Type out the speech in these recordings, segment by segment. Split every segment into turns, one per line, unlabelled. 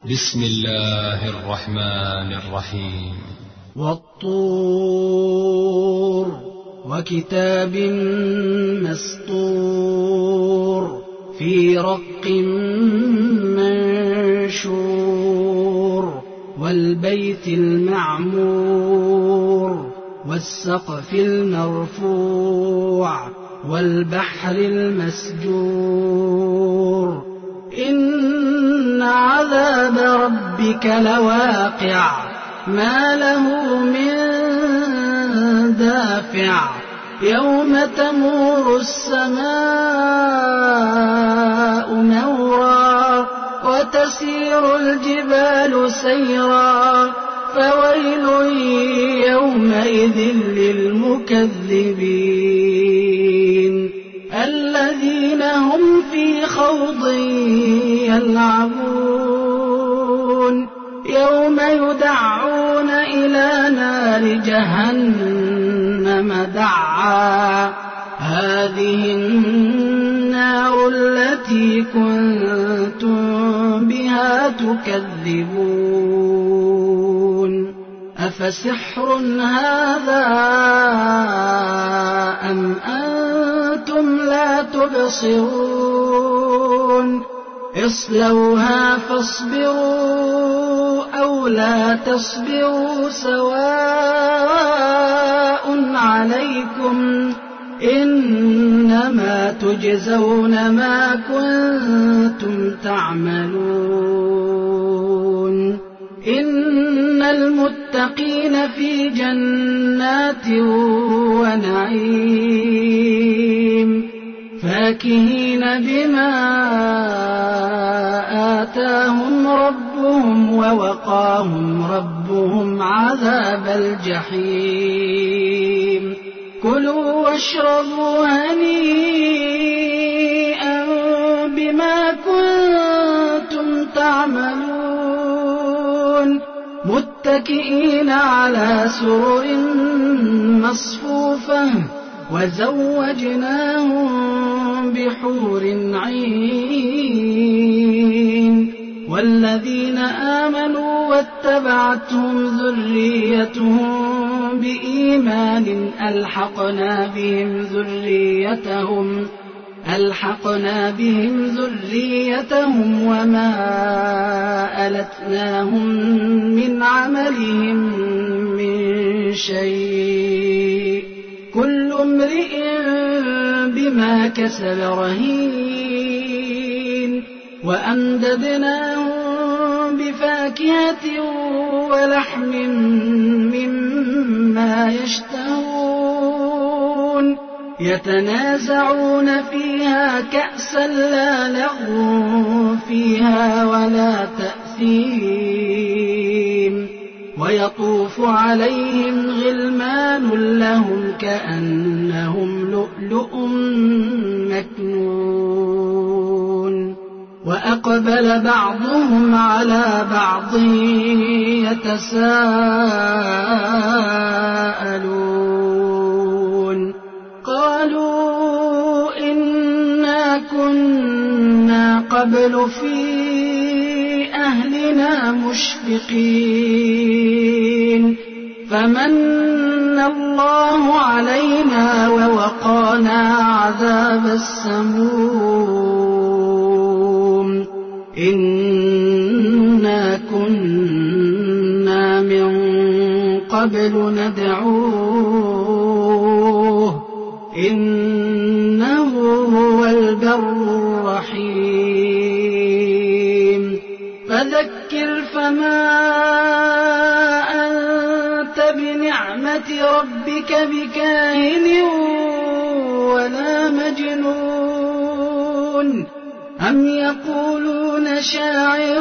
بسم الله الرحمن الرحيم.
والطور وكتاب مسطور في رق منشور والبيت المعمور والسقف المرفوع والبحر المسجور إن عذاب ربك لواقع ما له من دافع يوم تمور السماء مورا وتسير الجبال سيرا فويل يومئذ للمكذبين الذين هم في خوض يلعبون يوم يدعون إلى نار جهنم دعا هذه النار التي كنتم بها تكذبون أفسحر هذا أم أنتم لا تبصرون اصلوها فاصبروا أو لا تصبروا سواء عليكم إنما تجزون ما كنتم تعملون إن المتقين في جنات ونعيم فاكهين بما آتاهم ربهم ووقاهم ربهم عذاب الجحيم كلوا واشربوا هنيئا بما كنتم تعملون متكئين على سرر مصفوفة وزوجناهم بحور عين والذين آمنوا واتبعتهم ذريتهم بإيمان ألحقنا بهم ذريتهم وما ألتناهم من عملهم من شيء كل امرئ بما كسب رهين وأمددناهم بفاكهة ولحم مما يشتهون يتنازعون فيها كأسا لا لغو فيها ولا تأثيم ويطوف عليهم غلمان لهم كأنهم لؤلؤ مكنون وأقبل بعضهم على بعض يتساءلون قالوا إنا كنا قبل في أهلنا مشفقين فمن الله علينا ووقانا عذاب السموم إنا كنا من قبل ندعوه إنه هو البر الرحيم فذكر فما أنت بنعمة ربك بكاهن ولا مجنون أم يقولون شاعر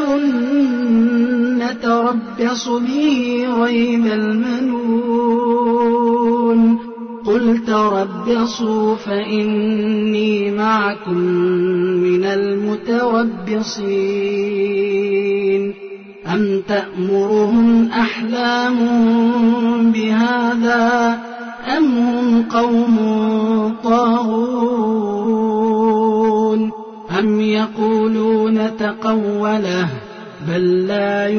نتربص به ريب المنون قل تربصوا فإني معكم من المتربصين أم تأمرهم أحلامهم بهذا أم هم قوم طاغون أم يقولون تقوله بل لا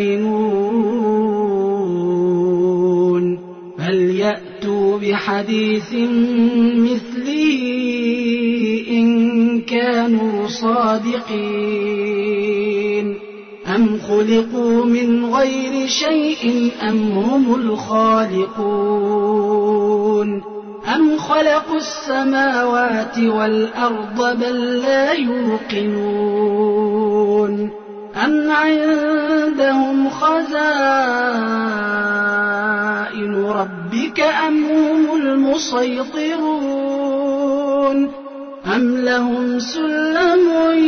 يؤمنون فليأتوا بحديث مثله إن كانوا صادقين أم خلقوا من غير شيء أم هم الخالقون أم خلقوا السماوات والأرض بل لا يوقنون أم عندهم خزائن ربك أم هم المسيطرون أم لهم سلم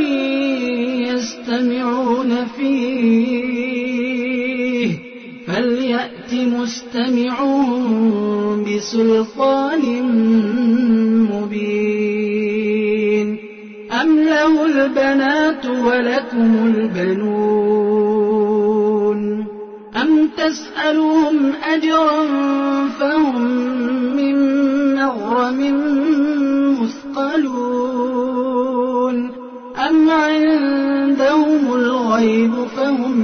يستمعون فيه فليأت مستمعون بسلطان مبين أم له البنات ولكم البنون أم تسألهم أجرا فهم من مغرم مثقلون أم عندهم الغيب فهم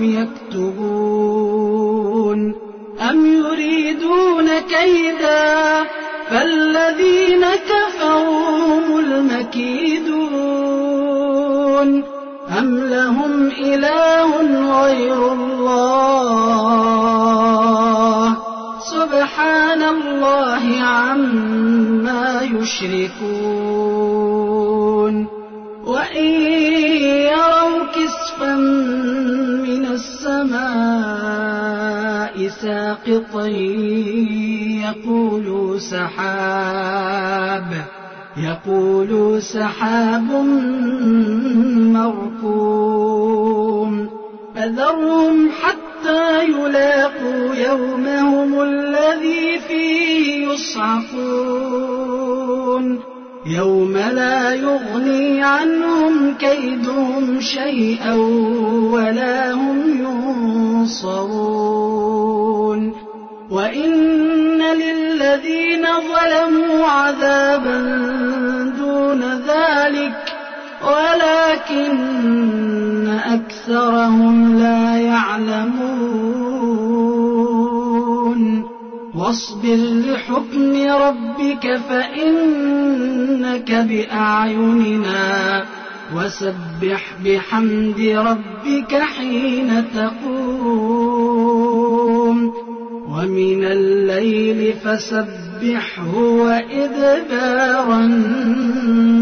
يكتبون أم يريدون كيدا فالذين كفروا هم المكيدون أم لهم إله غير الله سبحان الله عما يشركون وإن يروا كسفا من السماء ساقطا يقولوا سحاب مركوم فذرهم حتى يلاقوا يومهم الذي فيه يصعقون يوم لا يغني عنهم كيدهم شيئا ولا هم ينصرون وإن للذين ظلموا عذابا دون ذلك ولكن أكثرهم لا يعلمون واصبر لحكم ربك فإنك بأعيننا وسبح بحمد ربك حين تقوم ومن الليل فسبحه وإدبار